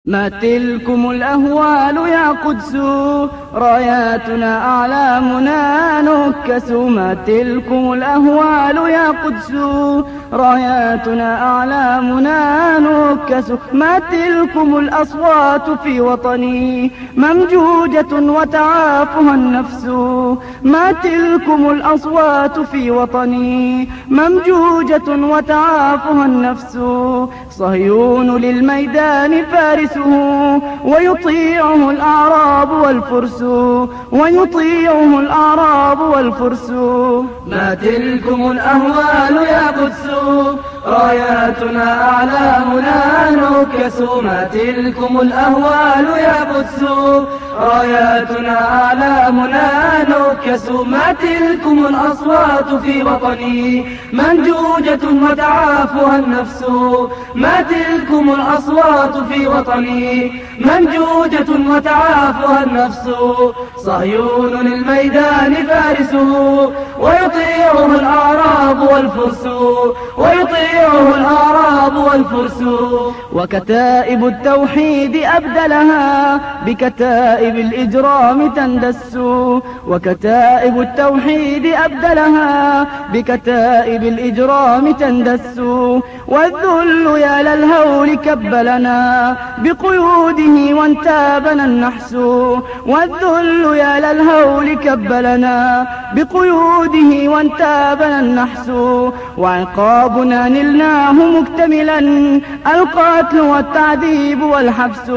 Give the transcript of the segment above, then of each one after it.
ما تلكم الأهوال يا قدس، راياتنا أعلامنا نكس. ما تلكم الأهوال يا قدس، راياتنا أعلامنا نكس. ما تلكم الأصوات في وطني ممجوجة وتعافها النفس. ما تلكم الأصوات في وطني ممجوجة وتعافها النفس. صهيون للميدان فارسه ويطيعه الأعراب والفرس، ويطيعه الأعراب والفرس. ما تلكم الأهوال يا قدس، راياتنا أعلامنا نكس. ما تلكم الأهوال يا قدس، راياتنا أعلامنا نكس. ما تلكم الأصوات في وطني منجوجة وتعافها النفس. ما تلكم الأصوات في وطني منجوجة وتعافها النفس. صهيون للميدان فارسه ويطيعه الأعراب والفرس، ويطيعه الأعراب والفرس. وكتائب التوحيد أبدلها بكتائب الإجرام تندس. وكتائب التوحيد أبدلها بكتائب الإجرام تندس. والذل يا للهول كبلنا بقيوده وانتابنا النحس. والذل يا للهول كبلنا بقيوده وانتابنا النحس. وعقابنا نلناه مكتملا، القتل والتعذيب والحبس.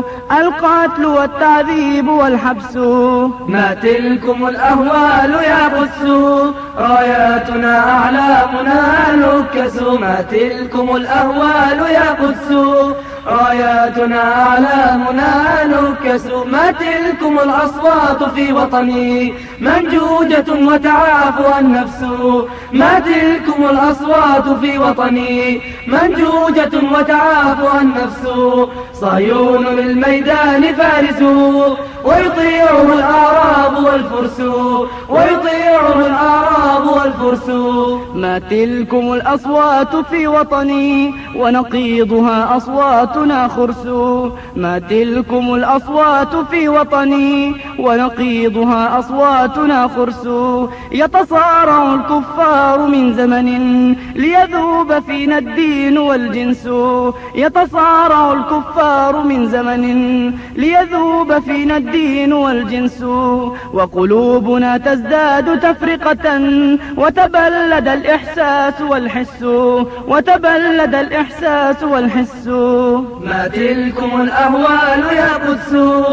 القتل والتعذيب والحبس. ما تلكم الأهوال يا قدس، راياتنا أعلامنا نكس. ما تلكم الأهوال يا قدس، راياتنا أعلامنا نكس. ما تلكم الأصوات في وطني منجوجة وتعافها النفس. ما تلكم الأصوات في وطني منجوجة وتعافها النفس. صهيون للميدان فارسه ويطيعه الأعراب والفرس، ويطيعه الأعراب والفرس. ما تلكم الأصوات في وطني ونقيضها أصواتنا خرس. ما تلكم الأصوات في وطني ونقيضها أصواتنا خرس. يتصارع الكفار من زمن ليذوب فينا الدين والجنس. يتصارع الكفار من زمن ليذوب فينا الدين والجنس. وقلوبنا تزداد تفرقة وتبلد الإحساس والحس. وتبلد الإحساس والحس. ما تلكم الأهوال يا قدس،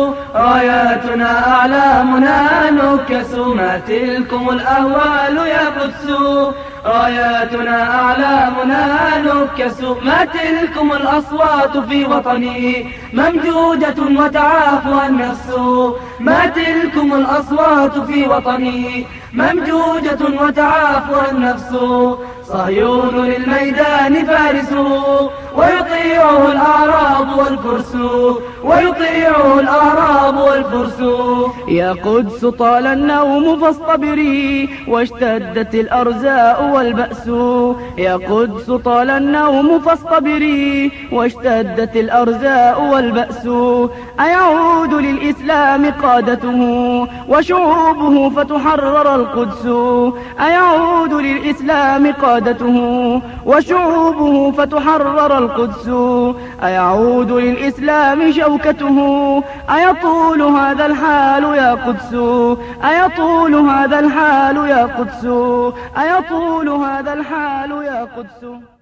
راياتنا أعلامنا نكس. ما تلكم الأهوال يا قدس، راياتنا أعلامنا نكس. ما تلكم الأصوات في وطني ممجوجة وتعافها النفس. ما تلكم الأصوات في وطني ممجوجة وتعافها النفس. صهيون للميدان فارسه ويطيعه الأعراب والفرس، ويطيعه الأعراب والفرس. يا قدس طال النوم فاصطبري واشتدت الأرزاء والبأس. يا قدس طال النوم فاصطبري واشتدت الأرزاء والبأس. أيعود للإسلام قادته وشعوبه فتحرر القدس. أيعود للإسلام قادته وشعوبه فتحرر القدس. أيعود للإسلام شوكته أيطول هذا الحال يا قدس. أيطول هذا الحال يا قدس. أيطول هذا الحال يا قدس.